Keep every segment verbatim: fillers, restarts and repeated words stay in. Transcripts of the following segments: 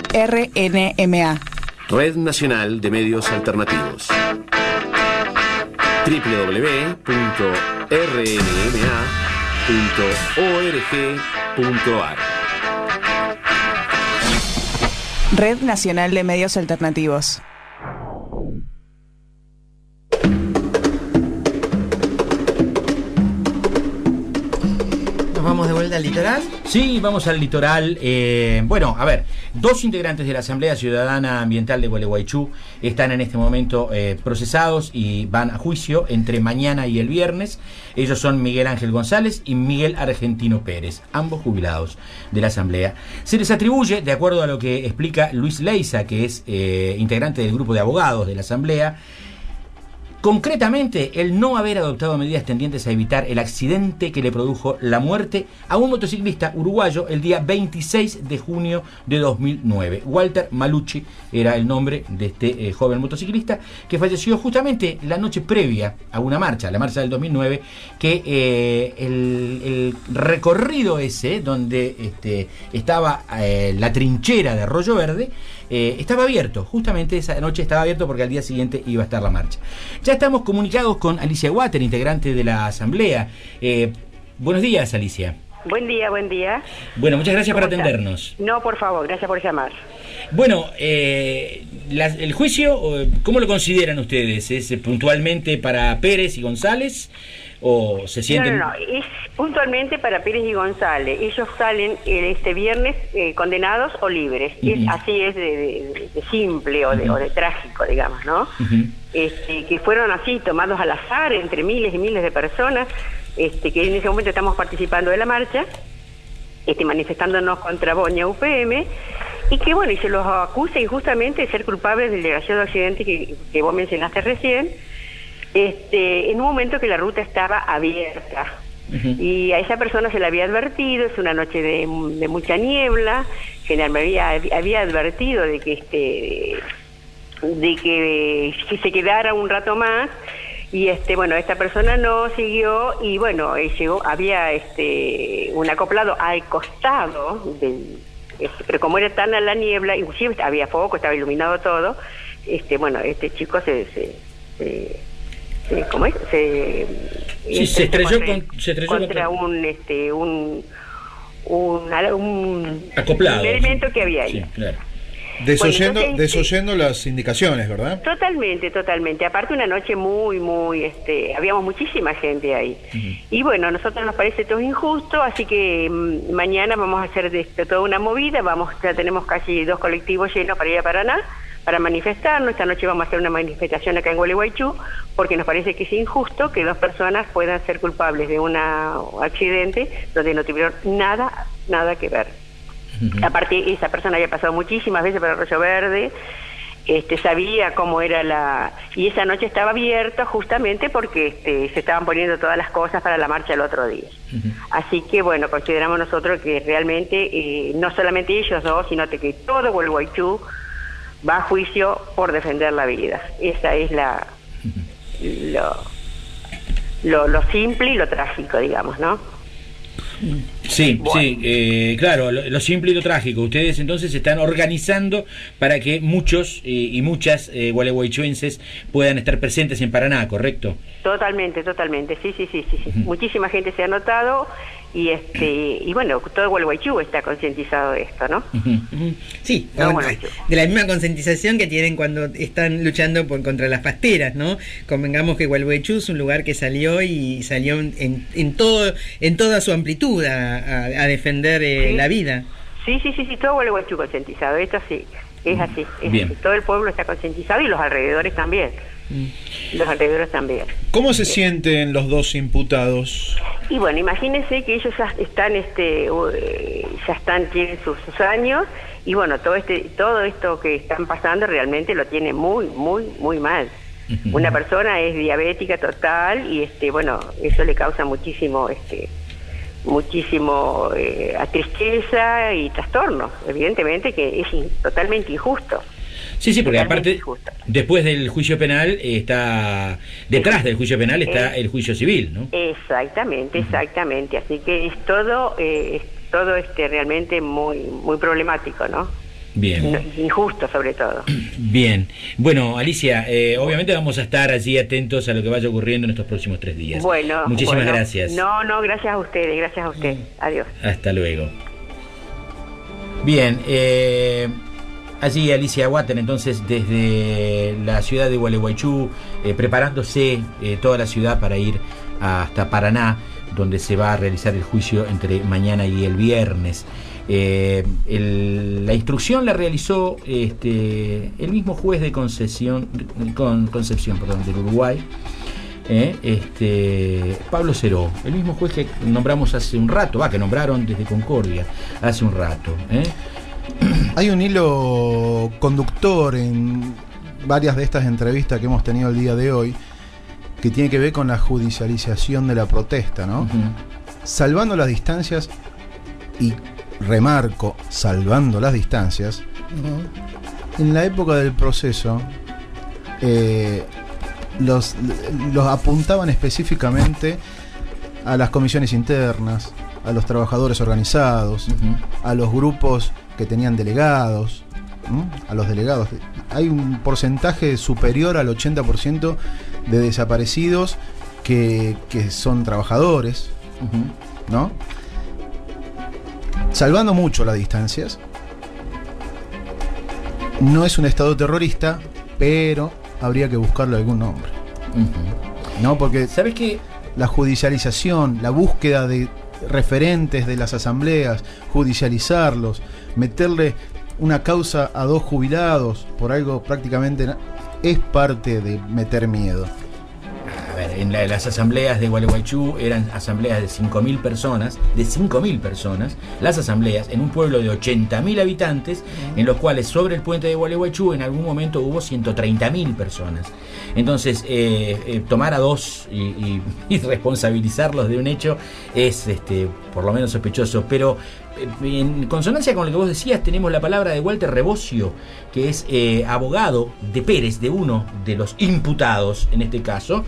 R N M A. Red Nacional de Medios Alternativos. doble u doble u doble u punto r n m a punto org punto a r. Red Nacional de Medios Alternativos. ¿Nos vamos de vuelta al litoral? Sí, vamos al litoral. Eh, bueno, a ver, dos integrantes de la Asamblea Ciudadana Ambiental de Gualeguaychú están en este momento eh, procesados y van a juicio entre mañana y el viernes. Ellos son Miguel Ángel González y Miguel Argentino Pérez, ambos jubilados de la Asamblea. Se les atribuye, de acuerdo a lo que explica Luis Leiza, que es eh, integrante del grupo de abogados de la Asamblea, concretamente, el no haber adoptado medidas tendientes a evitar el accidente que le produjo la muerte a un motociclista uruguayo el día veintiséis de junio de dos mil nueve. Walter Malucci era el nombre de este eh, joven motociclista que falleció justamente la noche previa a una marcha, la marcha del dos mil nueve, que eh, el, el recorrido ese, donde este, estaba eh, la trinchera de Arroyo Verde, Eh, estaba abierto, justamente esa noche estaba abierto porque al día siguiente iba a estar la marcha. Ya estamos comunicados con Alicia Water, integrante de la Asamblea. Eh, buenos días, Alicia. Buen día, buen día. Bueno, muchas gracias por ¿Cómo estás? atendernos. No, por favor, gracias por llamar. Bueno, eh, la, el juicio, ¿cómo lo consideran ustedes? ¿Es puntualmente para Pérez y González? ¿O se sienten...? No, no, no, es puntualmente para Pérez y González. Ellos salen eh, este viernes eh, condenados o libres. Uh-huh. Es, así es de, de, de simple o de, uh-huh. o de trágico, digamos, ¿no? Uh-huh. Este, que fueron así, tomados al azar entre miles y miles de personas, este, que en ese momento estamos participando de la marcha, este, manifestándonos contra Boña U P M, y que, bueno, y se los acusa injustamente de ser culpables del desgraciado accidente que, que vos mencionaste recién, Este, en un momento que la ruta estaba abierta. Uh-huh. Y a esa persona se le había advertido, es una noche de, de mucha niebla, general me había, había advertido de que este de que, que se quedara un rato más, y este bueno, esta persona no siguió, y bueno, llegó, había este un acoplado al costado del, este, pero como era tan a la niebla, inclusive había foco, estaba iluminado todo, este bueno, este chico se, se, se ¿cómo es? Se, sí, se estrelló, contra, con, se estrelló contra, contra un este un un, un acoplado, un elemento sí, que había ahí. Sí, claro. Desoyendo, bueno, entonces, desoyendo las indicaciones, ¿verdad? Totalmente, totalmente. Aparte una noche muy, muy, este, habíamos muchísima gente ahí. Uh-huh. Y bueno, a nosotros nos parece todo injusto, así que m- mañana vamos a hacer de esto toda una movida. Vamos, ya tenemos casi dos colectivos llenos para ir a Paraná para manifestarnos. Esta noche vamos a hacer una manifestación acá en Gualeguaychú, porque nos parece que es injusto que dos personas puedan ser culpables de un accidente donde no tuvieron nada, nada que ver. Uh-huh. Aparte, esa persona había pasado muchísimas veces por Arroyo Verde, este, sabía cómo era la... Y esa noche estaba abierta justamente porque este, se estaban poniendo todas las cosas para la marcha el otro día. Uh-huh. Así que, bueno, consideramos nosotros que realmente, eh, no solamente ellos dos, sino que todo Gualeguaychú va a juicio por defender la vida. Esa es la... Uh-huh. lo, lo, lo simple y lo trágico, digamos, ¿no? Sí, bueno. sí, eh, claro, lo, lo simple y lo trágico. Ustedes entonces se están organizando para que muchos eh, y muchas eh, gualeguaychuenses puedan estar presentes en Paraná, ¿correcto? Totalmente, totalmente, sí, sí, sí, sí, sí. Uh-huh. Muchísima gente se ha notado y este y bueno, todo Gualeguaychú está concientizado de esto, ¿no? Uh-huh. Uh-huh. Sí, no, bueno, de la misma concientización que tienen cuando están luchando por, contra las pasteras, ¿no? Convengamos que Gualeguaychú es un lugar que salió y salió en, en todo en toda su amplitud a, a, a defender eh, ¿sí? la vida. Sí, sí, sí, sí, todo Gualeguaychú concientizado, esto sí, es así, es así. Todo el pueblo está concientizado y los alrededores también. Mm. Los alrededores también. ¿Cómo se sí. sienten los dos imputados? Y bueno, imagínense que ellos ya están, este, ya están, tienen sus, sus años, y bueno, todo este, todo esto que están pasando realmente lo tiene muy, muy, muy mal. Uh-huh. Una persona es diabética total y este, bueno, eso le causa muchísimo, este, muchísimo eh, tristeza y trastorno. Evidentemente que es in, totalmente injusto. Sí, sí, porque aparte, injusto. Después del juicio penal eh, está, detrás del juicio penal está eh, el juicio civil, ¿no? Exactamente, exactamente. Así que es todo, eh, es todo este realmente muy, muy problemático, ¿no? Bien. No, injusto sobre todo. Bien. Bueno, Alicia, eh, obviamente vamos a estar allí atentos a lo que vaya ocurriendo en estos próximos tres días. Bueno. Muchísimas bueno. gracias. No, no, gracias a ustedes, gracias a usted. Adiós. Hasta luego. Bien, eh, allí Alicia Water, entonces desde la ciudad de Gualeguaychú, eh, preparándose eh, toda la ciudad para ir hasta Paraná, donde se va a realizar el juicio entre mañana y el viernes. Eh, el, la instrucción la realizó este, el mismo juez de concesión, con, Concepción perdón, del Uruguay, eh, este, Pablo Ceró, el mismo juez que nombramos hace un rato, va, que nombraron desde Concordia hace un rato. Eh. Hay un hilo conductor en varias de estas entrevistas que hemos tenido el día de hoy que tiene que ver con la judicialización de la protesta, ¿no? Uh-huh. Salvando las distancias, y remarco, salvando las distancias, uh-huh. en la época del proceso eh, los, los apuntaban específicamente a las comisiones internas, a los trabajadores organizados, uh-huh. a los grupos que tenían delegados, ¿no? A los delegados. Hay un porcentaje superior al ochenta por ciento de desaparecidos que, que son trabajadores, uh-huh. ¿no? Salvando mucho las distancias, no es un estado terrorista, pero habría que buscarle algún nombre, uh-huh. ¿no? Porque ¿sabes qué? La judicialización, la búsqueda de referentes de las asambleas, judicializarlos, meterle una causa a dos jubilados por algo prácticamente es parte de meter miedo. A ver, en la, las asambleas de Gualeguaychú eran asambleas de cinco mil personas, de cinco mil personas, las asambleas en un pueblo de ochenta mil habitantes, en los cuales sobre el puente de Gualeguaychú en algún momento hubo ciento treinta mil personas. Entonces, eh, eh, tomar a dos y, y, y responsabilizarlos de un hecho es este, por lo menos sospechoso, pero en consonancia con lo que vos decías, tenemos la palabra de Walter Rebosio, que es eh, abogado de Pérez, de uno de los imputados en este caso.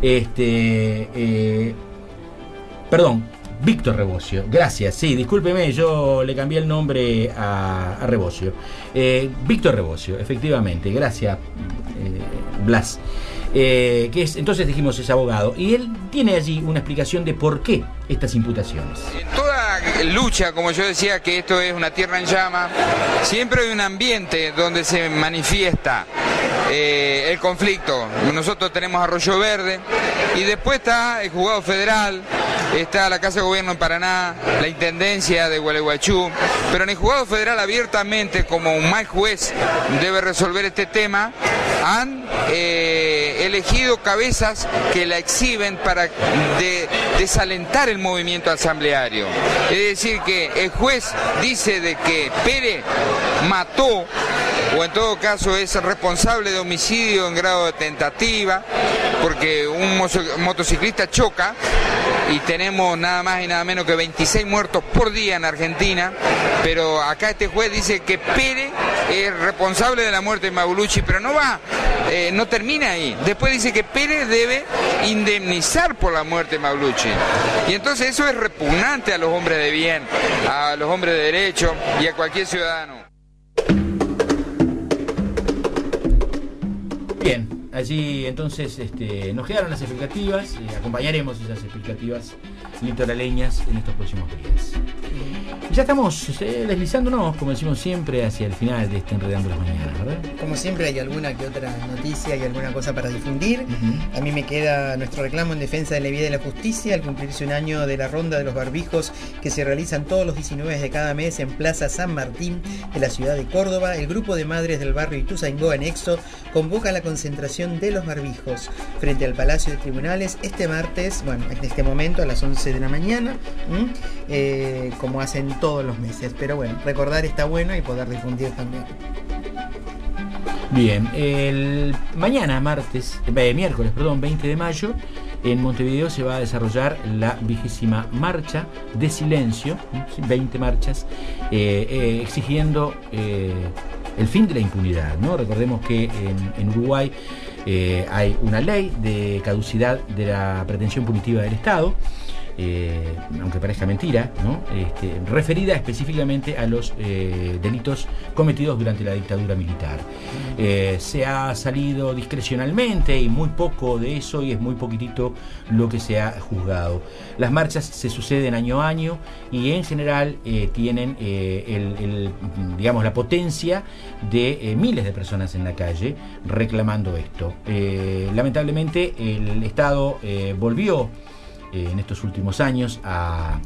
Este, eh, perdón, Víctor Rebosio, gracias, sí, discúlpeme, yo le cambié el nombre a, a Rebosio. Eh, Víctor Rebosio, efectivamente, gracias, eh, Blas. Eh, que es, entonces dijimos es abogado, y él tiene allí una explicación de por qué estas imputaciones. En toda lucha, como yo decía, que esto es una tierra en llama, siempre hay un ambiente donde se manifiesta eh, el conflicto. Nosotros tenemos Arroyo Verde y después está el Juzgado Federal, está la Casa de Gobierno en Paraná, la Intendencia de Gualeguaychú, pero en el Juzgado Federal abiertamente, como un mal juez debe resolver este tema, han eh, elegido cabezas que la exhiben para de, desalentar el movimiento asambleario. Es decir, que el juez dice de que Pérez mató, o en todo caso es responsable de homicidio en grado de tentativa, porque un motociclista choca y tenemos nada más y nada menos que veintiséis muertos por día en Argentina, pero acá este juez dice que Pérez es responsable de la muerte de Maulucci, pero no va, eh, no termina ahí. Después dice que Pérez debe indemnizar por la muerte de Maulucci. Y entonces eso es repugnante a los hombres de bien, a los hombres de derecho y a cualquier ciudadano. Bien. Allí entonces este, nos quedaron las expectativas, eh, acompañaremos esas expectativas litoraleñas en estos próximos días. Y ya estamos eh, deslizándonos, como decimos siempre, hacia el final de este Enredando las Mañanas, ¿verdad? Como siempre hay alguna que otra noticia y alguna cosa para difundir. Uh-huh. A mí me queda nuestro reclamo en defensa de la vida y la justicia al cumplirse un año de la ronda de los barbijos que se realizan todos los diecinueve de cada mes en Plaza San Martín de la ciudad de Córdoba. El grupo de madres del barrio Ituzaingó Anexo convoca la concentración de los barbijos frente al Palacio de Tribunales este martes, bueno, en este momento a las once de la mañana, eh, como hacen todos los meses, pero bueno, recordar está bueno y poder difundir también. Bien, el mañana martes, eh, miércoles, perdón, veinte de mayo, en Montevideo se va a desarrollar la vigésima marcha de silencio, veinte marchas, eh, eh, exigiendo eh, el fin de la impunidad, ¿no? Recordemos que en, en Uruguay eh, hay una ley de caducidad de la pretensión punitiva del Estado, eh, aunque parezca mentira, ¿no? Este, referida específicamente a los eh, delitos cometidos durante la dictadura militar. Eh, se ha salido discrecionalmente y muy poco de eso, y es muy poquitito lo que se ha juzgado. Las marchas se suceden año a año y en general eh, tienen eh, el, el, digamos, la potencia de eh, miles de personas en la calle reclamando esto. Eh, lamentablemente el Estado eh, volvió eh, en estos últimos años a,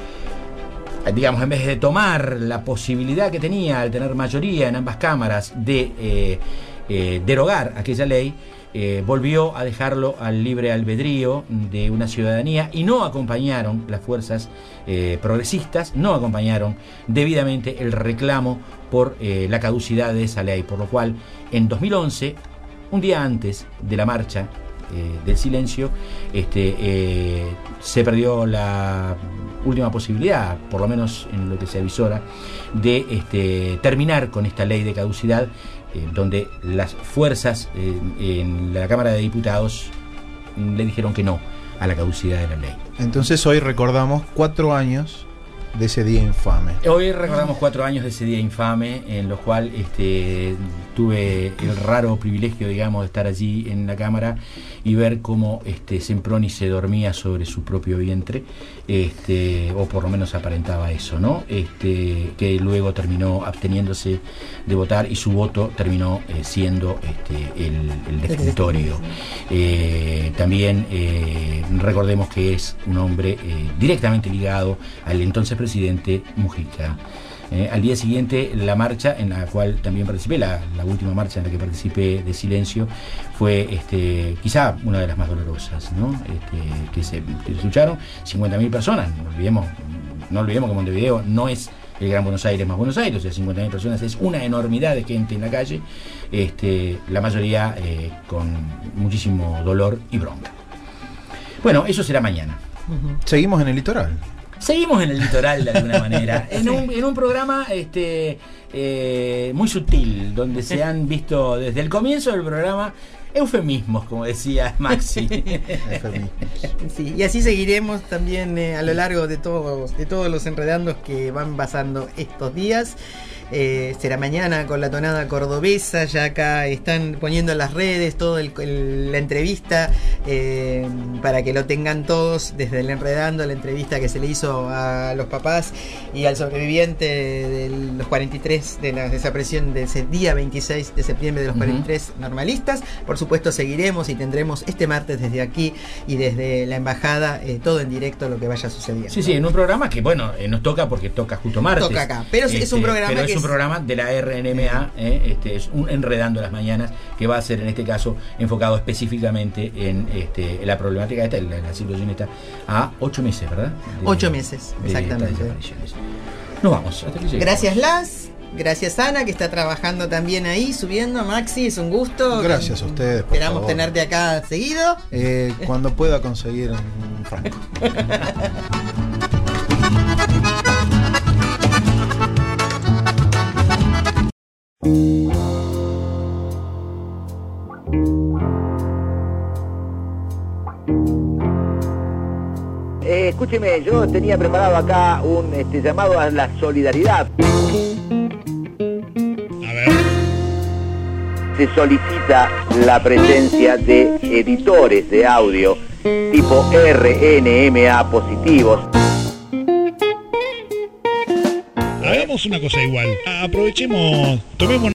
a, digamos, en vez de tomar la posibilidad que tenía al tener mayoría en ambas cámaras de eh, eh, derogar aquella ley, Eh, volvió a dejarlo al libre albedrío de una ciudadanía, y no acompañaron las fuerzas eh, progresistas, no acompañaron debidamente el reclamo por eh, la caducidad de esa ley, por lo cual en dos mil once, un día antes de la marcha eh, del silencio, este, eh, se perdió la última posibilidad, por lo menos en lo que se avisora, de este, terminar con esta ley de caducidad, Eh, donde las fuerzas eh, en la Cámara de Diputados le dijeron que no a la caducidad de la ley. Entonces hoy recordamos cuatro años de ese día infame. Hoy recordamos cuatro años de ese día infame, en los cuales este, tuve el raro privilegio, digamos, de estar allí en la Cámara y ver cómo este, Semproni se dormía sobre su propio vientre, este, o por lo menos aparentaba eso, ¿no? Este, que luego terminó absteniéndose de votar y su voto terminó eh, siendo este, el, el definitorio. Eh, también eh, recordemos que es un hombre eh, directamente ligado al entonces presidente Mujica. Eh, al día siguiente, la marcha en la cual también participé, la, la última marcha en la que participé de silencio, fue este, quizá una de las más dolorosas, ¿no? Este, que, se, que se lucharon cincuenta mil personas. No olvidemos, no olvidemos que Montevideo no es el Gran Buenos Aires más Buenos Aires, o sea, cincuenta mil personas es una enormidad de gente en la calle, este, la mayoría eh, con muchísimo dolor y bronca. Bueno, eso será mañana. Seguimos en el litoral. Seguimos en el litoral de alguna manera, en un, en un programa este, eh, muy sutil, donde se han visto desde el comienzo del programa eufemismos, como decía Maxi. Sí, y así seguiremos también eh, a lo largo de todos, de todos los enredandos que van pasando estos días. Eh, será mañana con la tonada cordobesa, ya acá están poniendo en las redes toda la entrevista eh, para que lo tengan todos, desde el enredando, la entrevista que se le hizo a los papás y al sobreviviente de los cuarenta y tres, de la desaparición de ese día veintiséis de septiembre de los cuarenta y tres uh-huh. normalistas. Por supuesto seguiremos y tendremos este martes desde aquí y desde la embajada eh, todo en directo lo que vaya sucediendo. Sí, sí, en un programa que bueno, eh, nos toca porque toca justo martes. Toca acá, pero este, es un programa pero que es un programa de la R N M A, eh, este, es un Enredando las Mañanas, que va a ser en este caso enfocado específicamente en este, la problemática esta, la, la situación esta, a ocho meses, ¿verdad? De, ocho meses, de exactamente. Nos vamos. Hasta que gracias, Las. Gracias, Ana, que está trabajando también ahí, subiendo. Maxi, es un gusto. Gracias a ustedes. Por Esperamos favor. tenerte acá seguido. Eh, cuando pueda conseguir un franco. Eh, escúcheme, yo tenía preparado acá un este, llamado a la solidaridad. A ver. Se solicita la presencia de editores de audio tipo R N M A positivos. Hagamos una cosa igual. Aprovechemos, tomemos